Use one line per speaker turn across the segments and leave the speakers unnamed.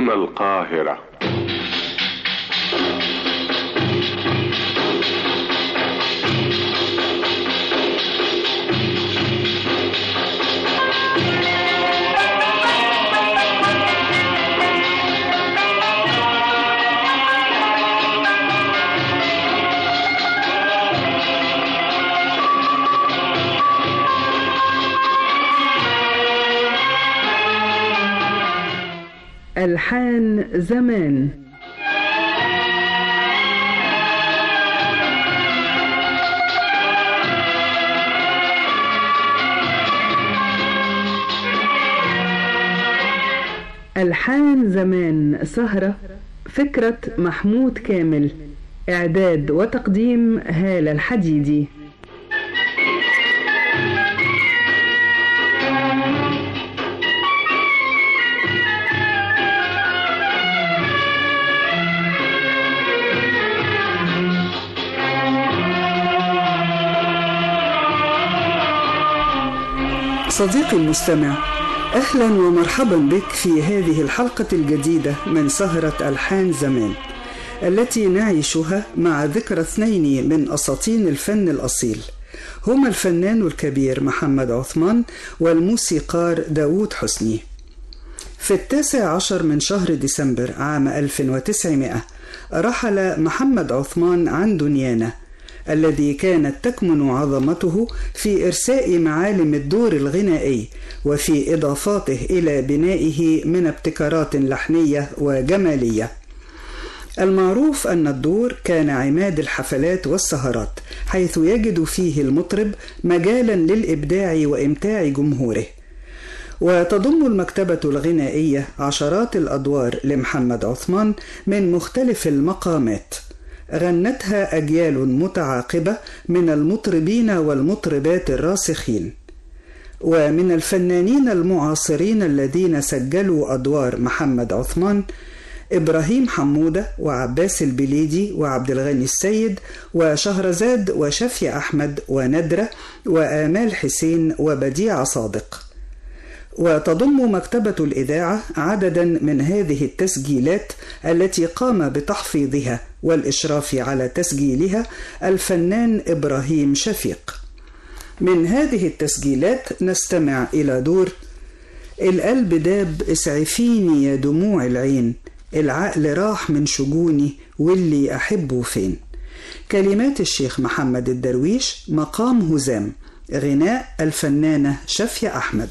هنا القاهرة.
ألحان زمان. ألحان زمان سهرة، فكرة محمود كامل، إعداد وتقديم هالة الحديدي.
صديقي المستمع، أهلا ومرحبا بك في هذه الحلقة الجديدة من سهرة ألحان زمان، التي نعيشها مع ذكرى اثنين من أساطين الفن الأصيل، هما الفنان الكبير محمد عثمان والموسيقار داود حسني. في 19 من شهر ديسمبر عام 1900 رحل محمد عثمان عن دنيانا، الذي كانت تكمن عظمته في إرساء معالم الدور الغنائي وفي إضافاته إلى بنائه من ابتكارات لحنية وجمالية. المعروف أن الدور كان عماد الحفلات والسهرات، حيث يجد فيه المطرب مجالا للإبداع وإمتاع جمهوره. وتضم المكتبة الغنائية عشرات الأدوار لمحمد عثمان من مختلف المقامات، غنتها أجيال متعاقبة من المطربين والمطربات الراسخين. ومن الفنانين المعاصرين الذين سجلوا أدوار محمد عثمان إبراهيم حمودة وعباس البليدي وعبد الغني السيد وشهرزاد وشفيع أحمد وندرة وآمال حسين وبديع صادق. وتضم مكتبة الإذاعة عددا من هذه التسجيلات التي قام بتحفيظها والإشراف على تسجيلها الفنان إبراهيم شفيق. من هذه التسجيلات نستمع إلى دور القلب داب اسعفيني يا دموع العين، العقل راح من شجوني واللي أحبه فين. كلمات الشيخ محمد الدرويش، مقام هزام، غناء الفنانة شفيع أحمد.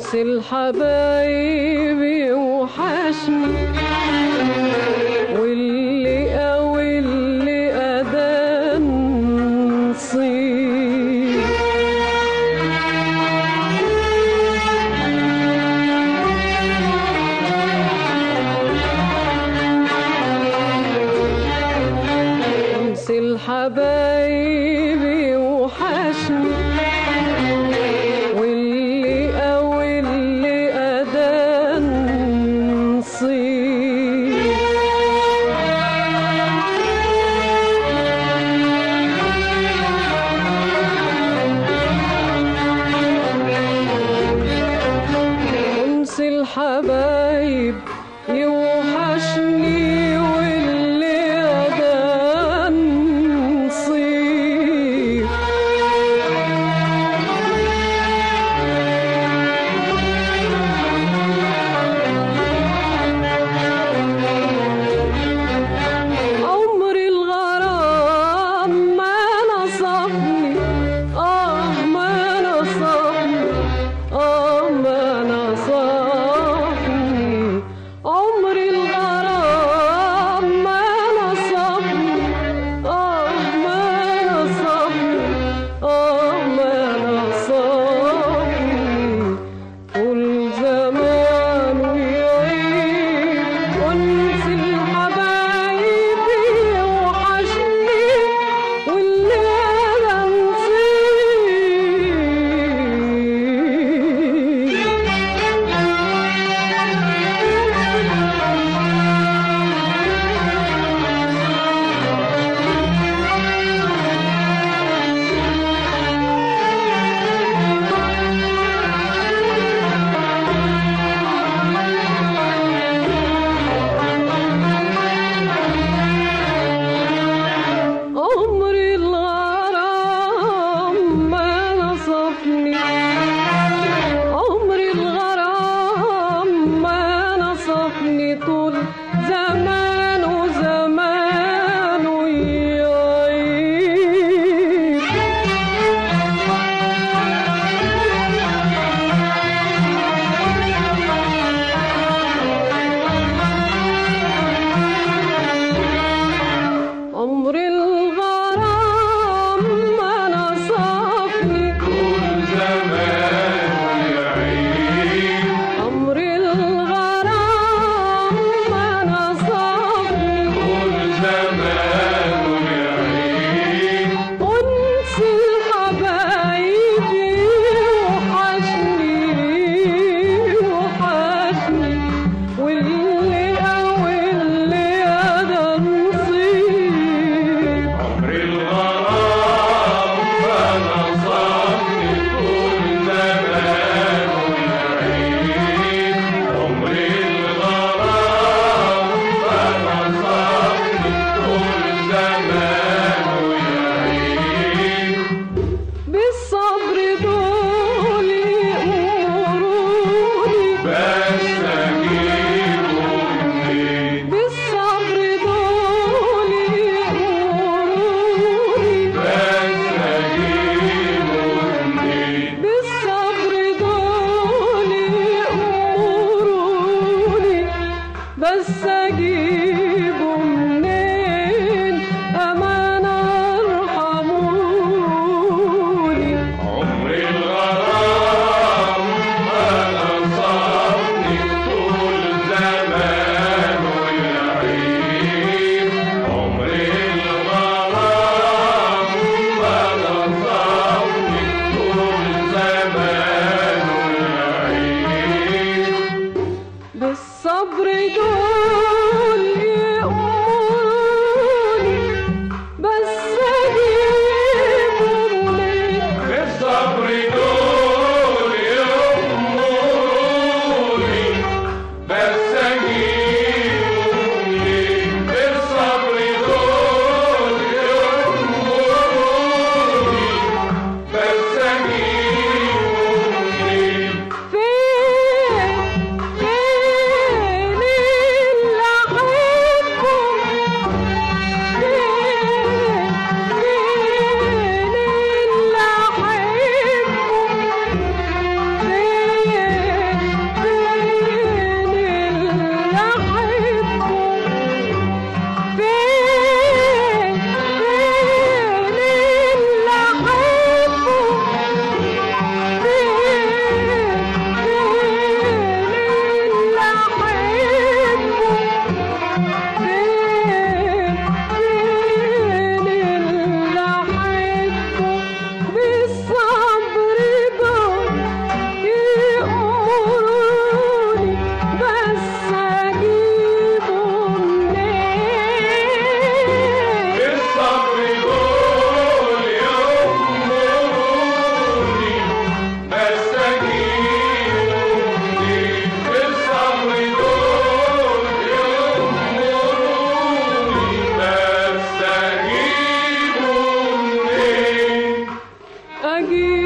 أمس الحبايب يوحشني واللي أدان نصيب أمس الحبايب يوحشني واللي أدان نصيب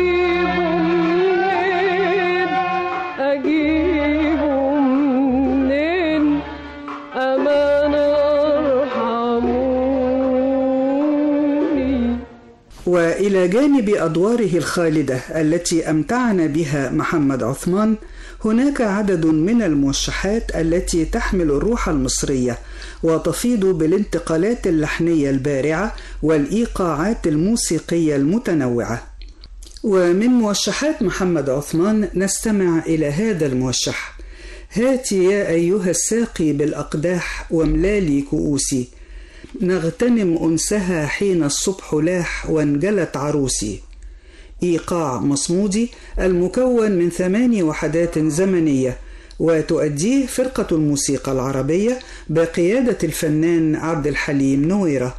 أجيبه منين أمانة ارحموني.
وإلى جانب أدواره الخالدة التي أمتعنا بها محمد عثمان، هناك عدد من الموشحات التي تحمل الروح المصرية وتفيض بالانتقالات اللحنية البارعة والإيقاعات الموسيقية المتنوعة. ومن موشحات محمد عثمان نستمع إلى هذا الموشح: هاتي يا أيها الساقي بالأقداح واملالي كؤوسي، نغتنم أنسها حين الصبح لاح وانجلت عروسي. إيقاع مصمودي المكون من 8 وحدات زمنية، وتؤديه فرقة الموسيقى العربية بقيادة الفنان عبد الحليم نويرة.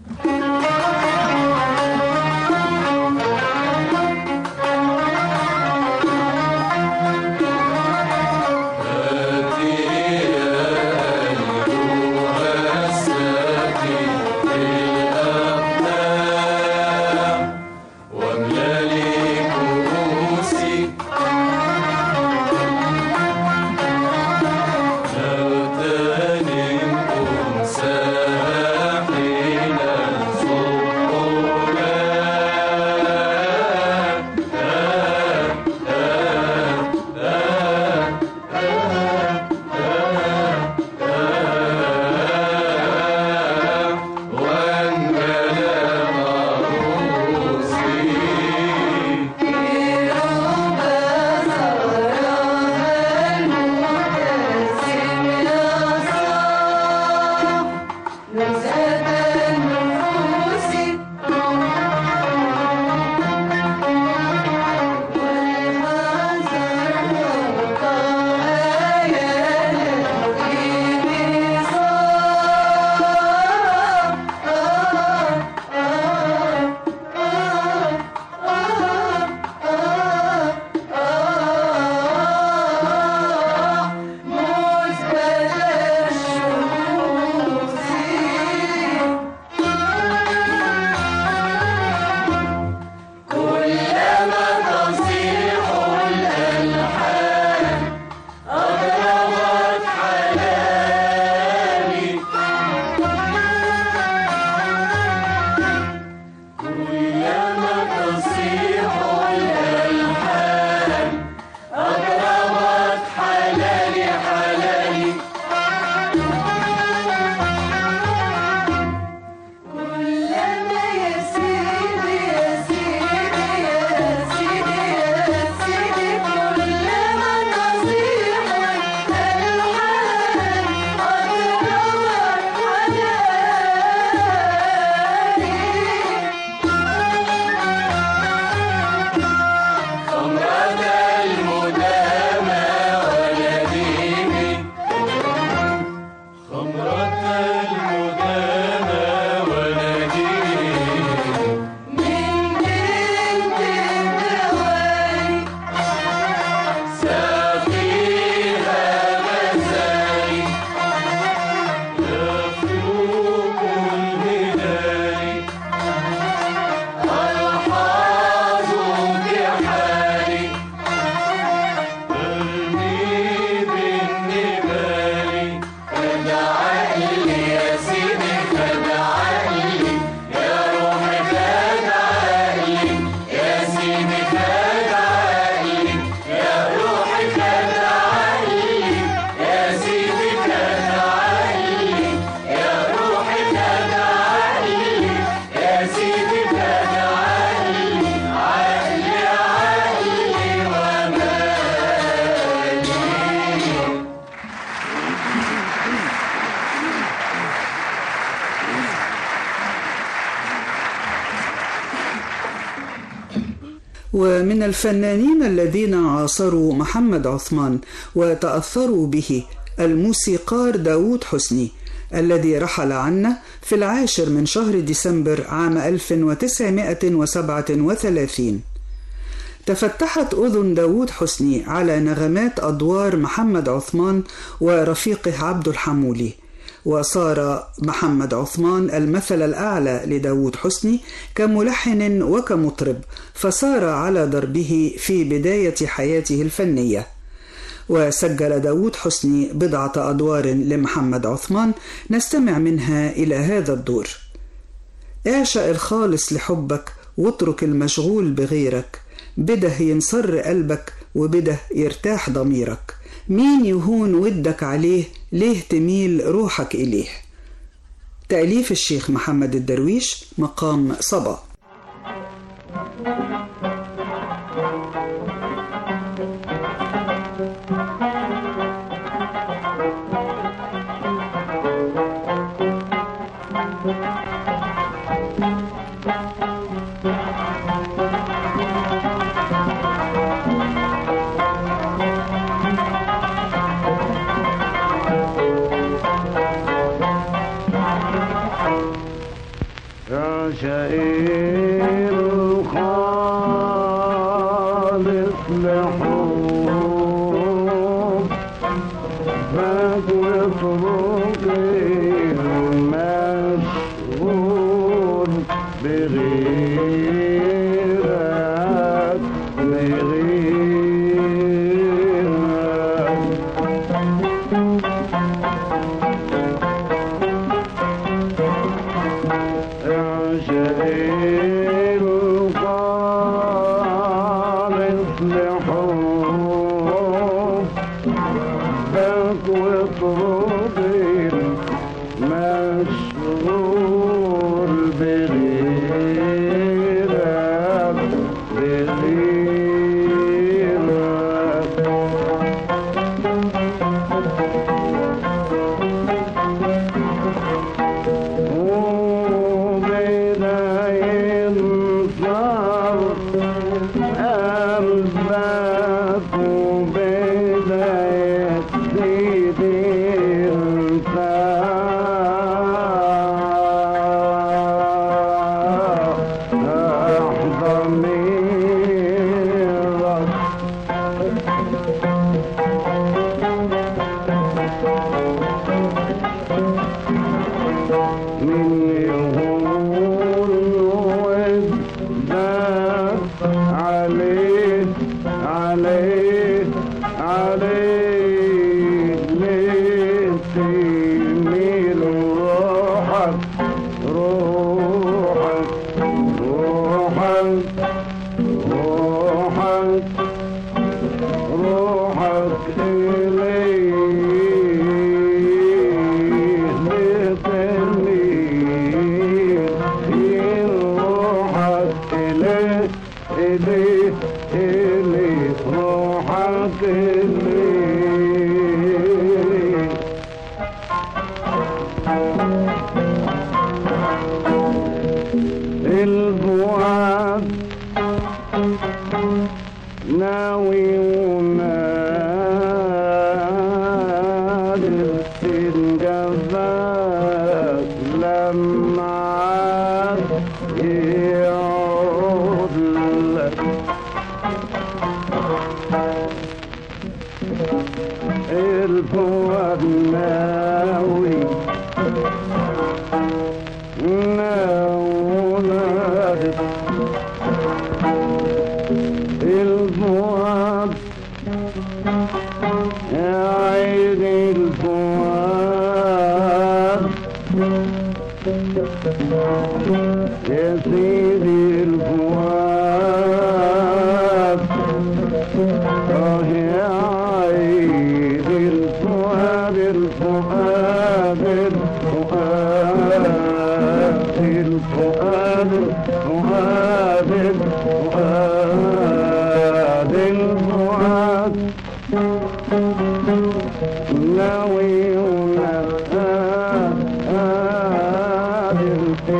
ومن الفنانين الذين عاصروا محمد عثمان وتأثروا به الموسيقار داود حسني الذي رحل عنا في 10 شهر ديسمبر عام 1937. تفتحت أذن داود حسني على نغمات أدوار محمد عثمان ورفيقه عبد الحمولي، وصار محمد عثمان المثل الأعلى لداود حسني كملحن وكمطرب، فصار على دربه في بداية حياته الفنية. وسجل داود حسني بضعة أدوار لمحمد عثمان، نستمع منها إلى هذا الدور: اعشق الخالص لحبك واترك المشغول بغيرك، بده ينصر قلبك وبده يرتاح ضميرك، مين يهون ودك عليه ليه تميل روحك إليه. تأليف الشيخ محمد الدرويش، مقام صبا.
شعير الخالص لحب فاك وطرقي المشغول بغيرك شعير الخالص لحب فاك وطرقي المشغول بغيرك البعاد ناوي ونادر الجذاب لما يعود لك البعاد ناوي الفؤاد يا عيني الفؤاد يا سيدي الفؤاد يا عيني الفؤاد الفؤاد الفؤاد الفؤاد الفؤاد الفؤاد الفؤاد ناوي ونادر في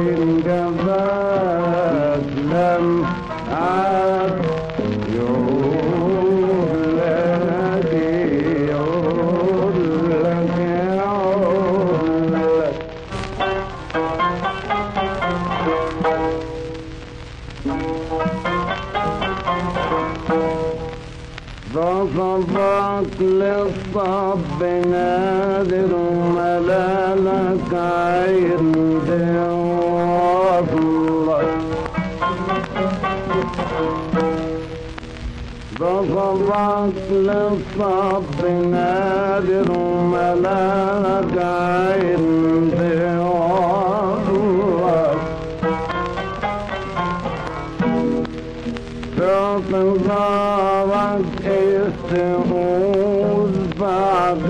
الجبال لم عاد يعود لك يعود لك يعود لك ضغطك للصب نادر ملالك عندي وصلك ضغطك للصب نادر ملالك عندي وصلك في انتظارك استهوذ بعد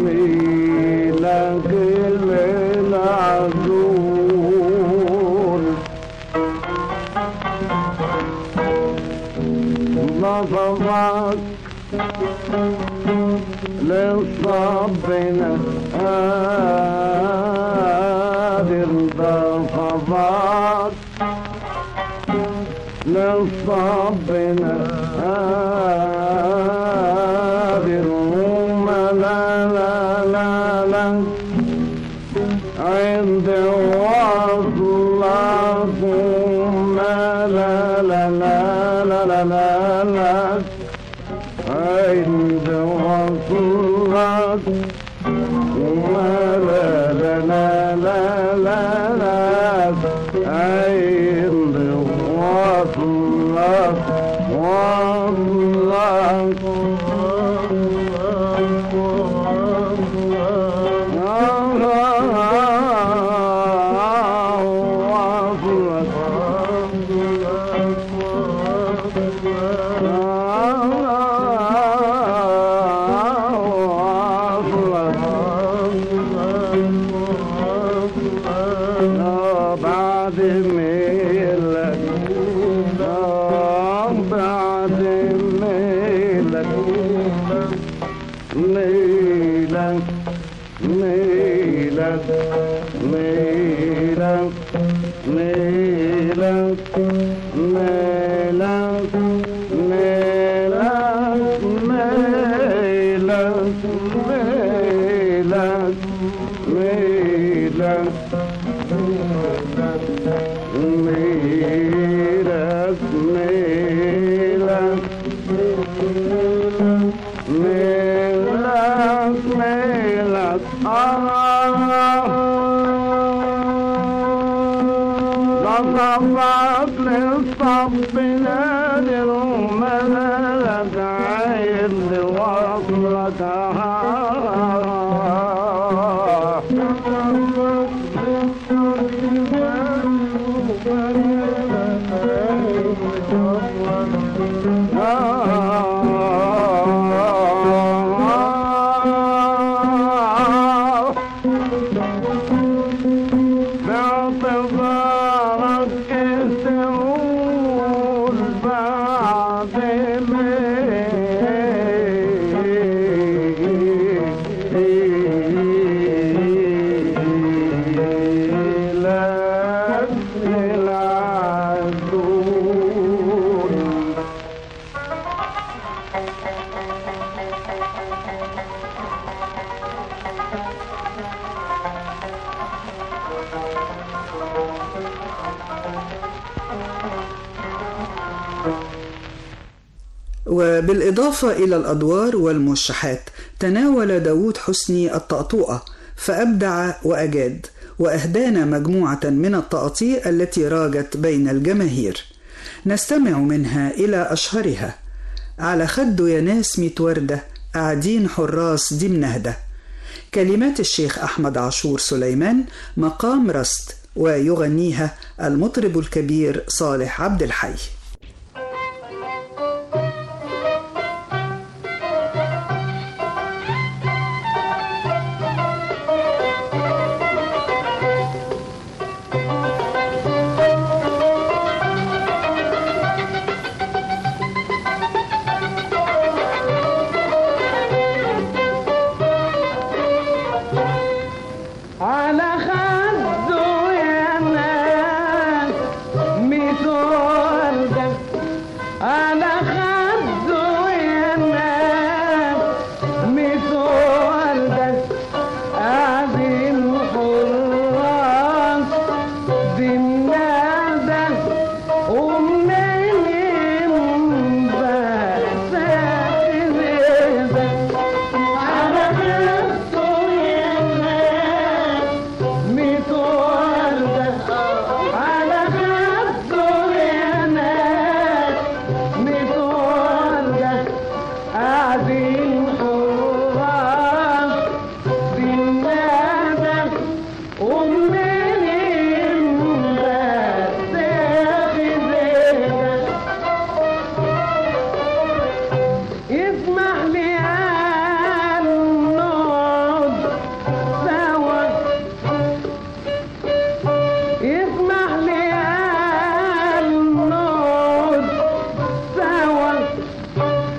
ميلك للعزول نظرك للصب نادر ضغطك للصب نادر وما لا لا لا لا عند وصلك وما لا لا لا لا لا لا لا عند وصلك وما لا لا لا لا لا لا عند وصلك بعد ميلك بعد ميلك ميلك ميلك ميلك ميلك ميلك ميلك ميلك ميلك ميلك ميلك ميلك ميلك ميلك لطفت للصب نادر وملالك عند وصلك باعتبارك استهول بعد ميلك للعزول
وبالإضافة إلى الأدوار والموشحات تناول داود حسني الطأطوئة فأبدع وأجاد وأهدانا مجموعة من التقاطيع التي راجت بين الجماهير نستمع منها إلى أشهرها: على خده يا ناس 100 وردة قاعدين حراس دي منهدة، كلمات الشيخ أحمد عاشور سليمان، مقام رست، ويغنيها المطرب الكبير صالح عبد الحي.
على خده يا ناس 100 وردة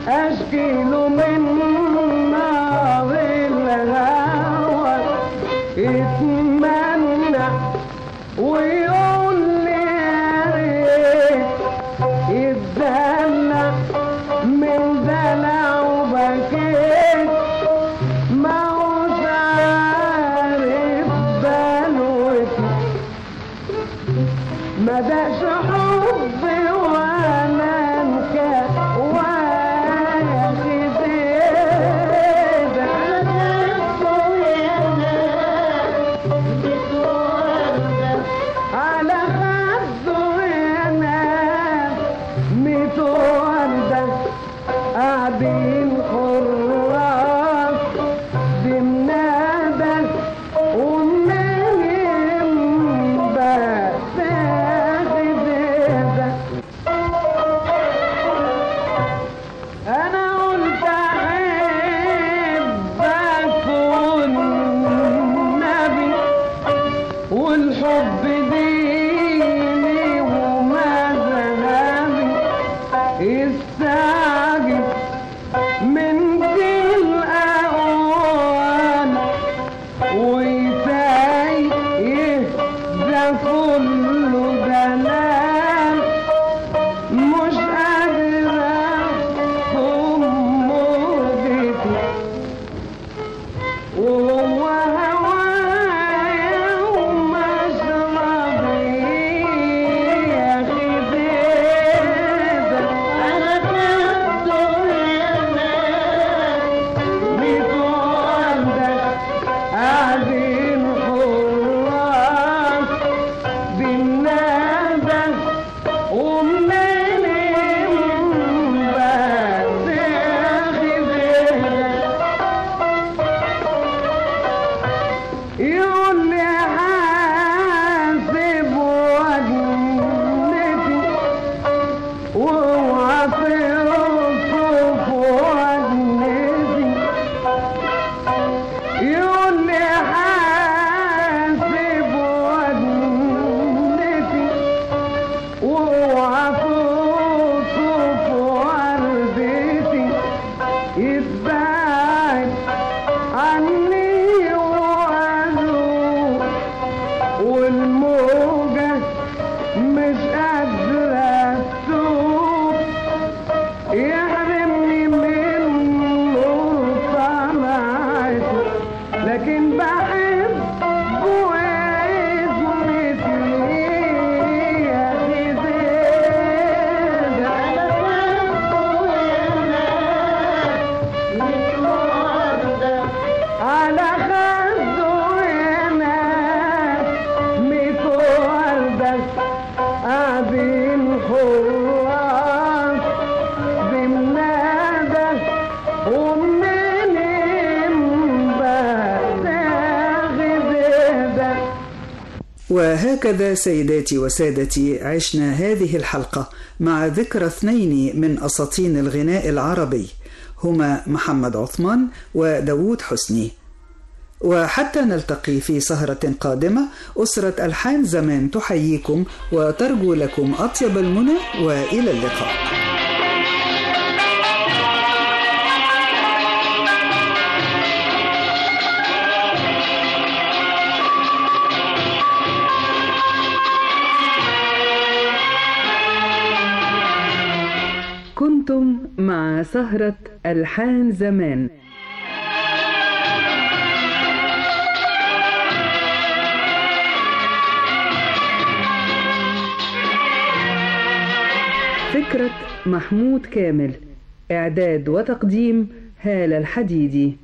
اشكيله من نار الهوى يتمنى ويقول لي يا ريت يتدلع من دلع وبكيت ما هوش عارف بلوتي ما داش حبي وانا انكا والحب ديني ومذهبي يستعجب من دي الأوان ويتايه ده كله دلال مش قادرة أحكم موجتي وهو يقول لي حاسب وجنتي واوعى توصف وجنتي يقول لي حاسب وجنتي واوعى توصف وردتي يتبعد عني والموجة مش قادرة تسوق يحرمني من نور طلعته لكن بحبه واسمتي يا خزيزة أنا بحبه يا ناس متوردة على قاعدين حراس بمنادى ومنين بتاخد.
وهكذا سيداتي وسادتي عشنا هذه الحلقة مع ذكرى اثنين من أساطين الغناء العربي هما محمد عثمان وداود حسني. وحتى نلتقي في سهرة قادمة أسرة ألحان زمان تحييكم وترجو لكم أطيب المنى وإلى اللقاء.
كنتم مع سهرة ألحان زمان. فكرة محمود كامل، إعداد وتقديم هالة الحديدي.